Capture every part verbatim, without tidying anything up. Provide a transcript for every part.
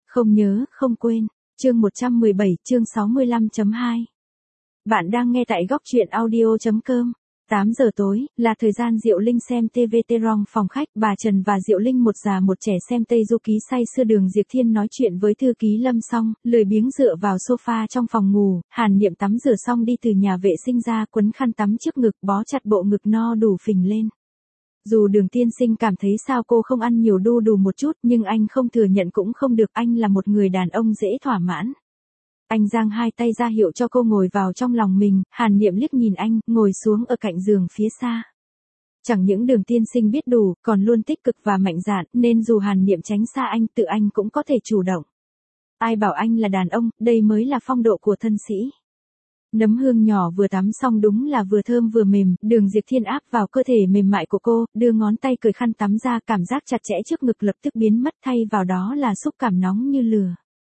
Không nhớ, không quên. Chương một trăm mười bảy, chương sáu mươi lăm chấm hai. Bạn đang nghe tại góc truyện audio chấm com. tám giờ tối, là thời gian Diệu Linh xem ti vi trong phòng khách. Bà Trần và Diệu Linh một già một trẻ xem Tây Du Ký say sưa. Đường Diệp Thiên nói chuyện với thư ký Lâm xong, lười biếng dựa vào sofa trong phòng ngủ. Hàn Niệm tắm rửa xong đi từ nhà vệ sinh ra, quấn khăn tắm trước ngực, bó chặt bộ ngực no đủ phình lên. Dù Đường tiên sinh cảm thấy sao cô không ăn nhiều đu đủ một chút, nhưng anh không thừa nhận cũng không được, anh là một người đàn ông dễ thỏa mãn. Anh giang hai tay ra hiệu cho cô ngồi vào trong lòng mình. Hàn Niệm liếc nhìn anh, ngồi xuống ở cạnh giường phía xa. Chẳng những Đường tiên sinh biết đủ, còn luôn tích cực và mạnh dạn, nên dù Hàn Niệm tránh xa anh, tự anh cũng có thể chủ động. Ai bảo anh là đàn ông, đây mới là phong độ của thân sĩ. Nấm hương nhỏ vừa tắm xong đúng là vừa thơm vừa mềm. Đường Diệp Thiên áp vào cơ thể mềm mại của cô, đưa ngón tay cởi khăn tắm ra, cảm giác chặt chẽ trước ngực lập tức biến mất, thay vào đó là xúc cảm nóng như lửa.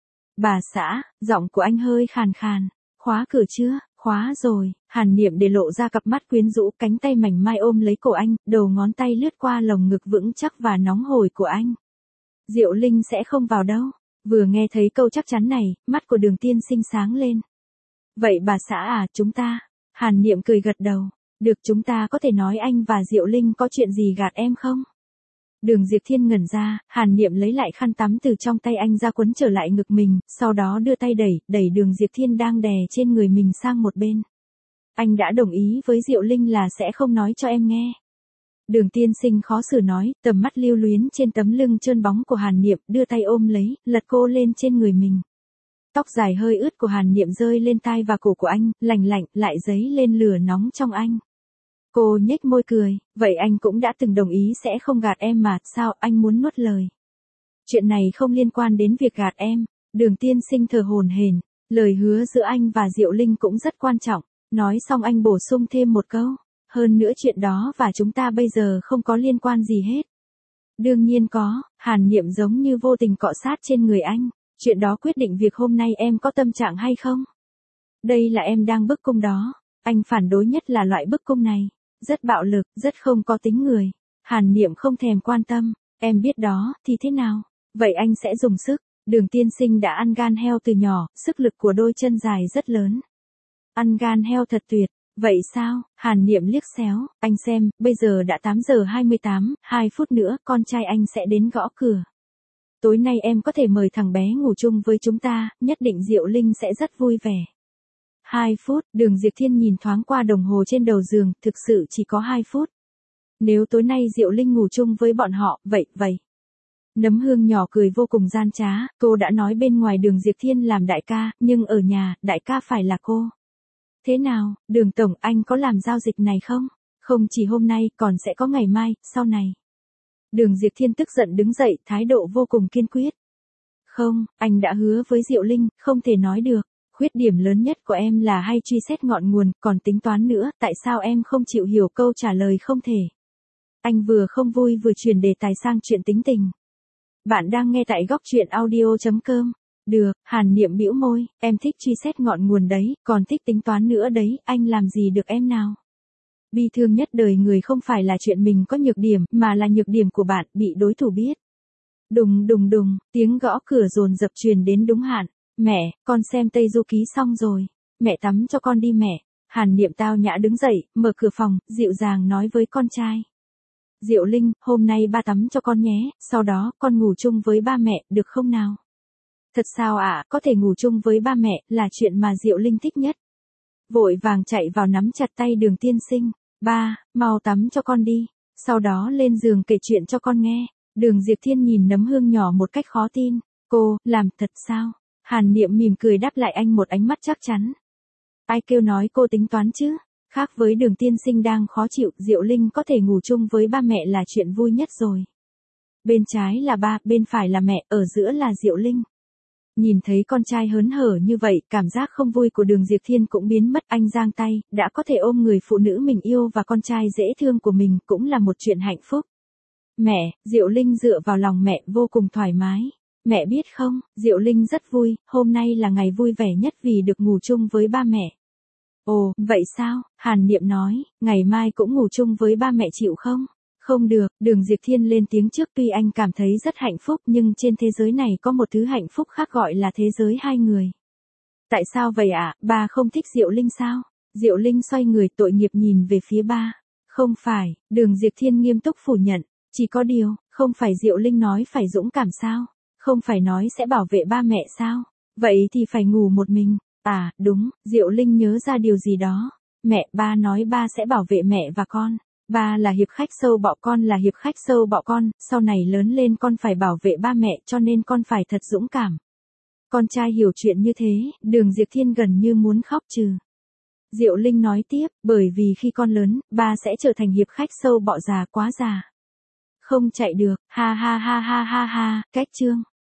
Bà xã, giọng của anh hơi khàn khàn. Khóa cửa chưa? Khóa rồi. Hàn Niệm để lộ ra cặp mắt quyến rũ, cánh tay mảnh mai ôm lấy cổ anh, đầu ngón tay lướt qua lồng ngực vững chắc và nóng hổi của anh. Diệu Linh sẽ không vào đâu. Vừa nghe thấy câu chắc chắn này, mắt của Đường tiên sinh sáng lên. Vậy bà xã à, chúng ta. Hàn Niệm cười gật đầu. Được, chúng ta có thể nói anh và Diệu Linh có chuyện gì gạt em không? Đường Diệp Thiên ngẩn ra. Hàn Niệm lấy lại khăn tắm từ trong tay anh ra, quấn trở lại ngực mình, sau đó đưa tay đẩy, đẩy Đường Diệp Thiên đang đè trên người mình sang một bên. Anh đã đồng ý với Diệu Linh là sẽ không nói cho em nghe. Đường tiên sinh khó xử nói, tầm mắt lưu luyến trên tấm lưng trơn bóng của Hàn Niệm, đưa tay ôm lấy, lật cô lên trên người mình. Tóc dài hơi ướt của Hàn Niệm rơi lên tai và cổ của anh, lành lạnh, lại dấy lên lửa nóng trong anh. Cô nhếch môi cười, vậy anh cũng đã từng đồng ý sẽ không gạt em mà, sao anh muốn nuốt lời? Chuyện này không liên quan đến việc gạt em. Đường tiên sinh thở hổn hển, lời hứa giữa anh và Diệu Linh cũng rất quan trọng. Nói xong anh bổ sung thêm một câu, hơn nữa chuyện đó và chúng ta bây giờ không có liên quan gì hết. Đương nhiên có. Hàn Niệm giống như vô tình cọ sát trên người anh. Chuyện đó quyết định việc hôm nay em có tâm trạng hay không. Đây là em đang bức cung đó. Anh phản đối nhất là loại bức cung này. Rất bạo lực, rất không có tính người. Hàn Niệm không thèm quan tâm. Em biết đó, thì thế nào? Vậy anh sẽ dùng sức. Đường tiên sinh đã ăn gan heo từ nhỏ, sức lực của đôi chân dài rất lớn. Ăn gan heo thật tuyệt. Vậy sao? Hàn Niệm liếc xéo. Anh xem, bây giờ đã tám giờ hai mươi tám, hai phút nữa con trai anh sẽ đến gõ cửa. Tối nay em có thể mời thằng bé ngủ chung với chúng ta, nhất định Diệu Linh sẽ rất vui vẻ. Hai phút, Đường Diệp Thiên nhìn thoáng qua đồng hồ trên đầu giường, thực sự chỉ có hai phút. Nếu tối nay Diệu Linh ngủ chung với bọn họ, vậy, vậy. Nấm hương nhỏ cười vô cùng gian trá, cô đã nói bên ngoài Đường Diệp Thiên làm đại ca, nhưng ở nhà, đại ca phải là cô. Thế nào, Đường Tổng, anh có làm giao dịch này không? Không chỉ hôm nay, còn sẽ có ngày mai, sau này. Đường Diệp Thiên tức giận đứng dậy, thái độ vô cùng kiên quyết. Không, anh đã hứa với Diệu Linh, không thể nói được. Khuyết điểm lớn nhất của em là hay truy xét ngọn nguồn, còn tính toán nữa, tại sao em không chịu hiểu câu trả lời không thể. Anh vừa không vui vừa chuyển đề tài sang chuyện tính tình. Bạn đang nghe tại góc truyện audio chấm com. Được, Hàn Niệm bĩu môi, em thích truy xét ngọn nguồn đấy, còn thích tính toán nữa đấy, anh làm gì được em nào. Bi thương nhất đời người không phải là chuyện mình có nhược điểm, mà là nhược điểm của bạn bị đối thủ biết. Đùng đùng đùng, tiếng gõ cửa dồn dập truyền đến đúng hạn. Mẹ, con xem Tây Du Ký xong rồi. Mẹ tắm cho con đi mẹ. Hàn Niệm tao nhã đứng dậy, mở cửa phòng, dịu dàng nói với con trai. Diệu Linh, hôm nay ba tắm cho con nhé, sau đó con ngủ chung với ba mẹ, được không nào? Thật sao ạ, à, có thể ngủ chung với ba mẹ, là chuyện mà Diệu Linh thích nhất. Vội vàng chạy vào nắm chặt tay Đường tiên sinh. Ba, mau tắm cho con đi, sau đó lên giường kể chuyện cho con nghe. Đường Diệp Thiên nhìn nấm hương nhỏ một cách khó tin. Cô, làm thật sao? Hàn Niệm mỉm cười đáp lại anh một ánh mắt chắc chắn. Ai kêu nói cô tính toán chứ? Khác với Đường tiên sinh đang khó chịu, Diệu Linh có thể ngủ chung với ba mẹ là chuyện vui nhất rồi. Bên trái là ba, bên phải là mẹ, ở giữa là Diệu Linh. Nhìn thấy con trai hớn hở như vậy, cảm giác không vui của Đường Diệp Thiên cũng biến mất. Anh giang tay, đã có thể ôm người phụ nữ mình yêu và con trai dễ thương của mình cũng là một chuyện hạnh phúc. Mẹ, Diệu Linh dựa vào lòng mẹ vô cùng thoải mái. Mẹ biết không, Diệu Linh rất vui, hôm nay là ngày vui vẻ nhất vì được ngủ chung với ba mẹ. Ồ, vậy sao? Hàn Niệm nói, ngày mai cũng ngủ chung với ba mẹ chịu không? Không được, Đường Diệp Thiên lên tiếng trước, tuy anh cảm thấy rất hạnh phúc nhưng trên thế giới này có một thứ hạnh phúc khác gọi là thế giới hai người. Tại sao vậy ạ, à? Ba không thích Diệu Linh sao? Diệu Linh xoay người tội nghiệp nhìn về phía ba. Không phải, Đường Diệp Thiên nghiêm túc phủ nhận. Chỉ có điều, không phải Diệu Linh nói phải dũng cảm sao? Không phải nói sẽ bảo vệ ba mẹ sao? Vậy thì phải ngủ một mình. À, đúng, Diệu Linh nhớ ra điều gì đó. Mẹ, ba nói ba sẽ bảo vệ mẹ và con. Ba là hiệp khách sâu bọ, con là hiệp khách sâu bọ con, sau này lớn lên con phải bảo vệ ba mẹ cho nên con phải thật dũng cảm. Con trai hiểu chuyện như thế, Đường Diệp Thiên gần như muốn khóc trừ. Diệu Linh nói tiếp, bởi vì khi con lớn, ba sẽ trở thành hiệp khách sâu bọ già quá già. Không chạy được, ha ha ha ha ha ha, cách chương.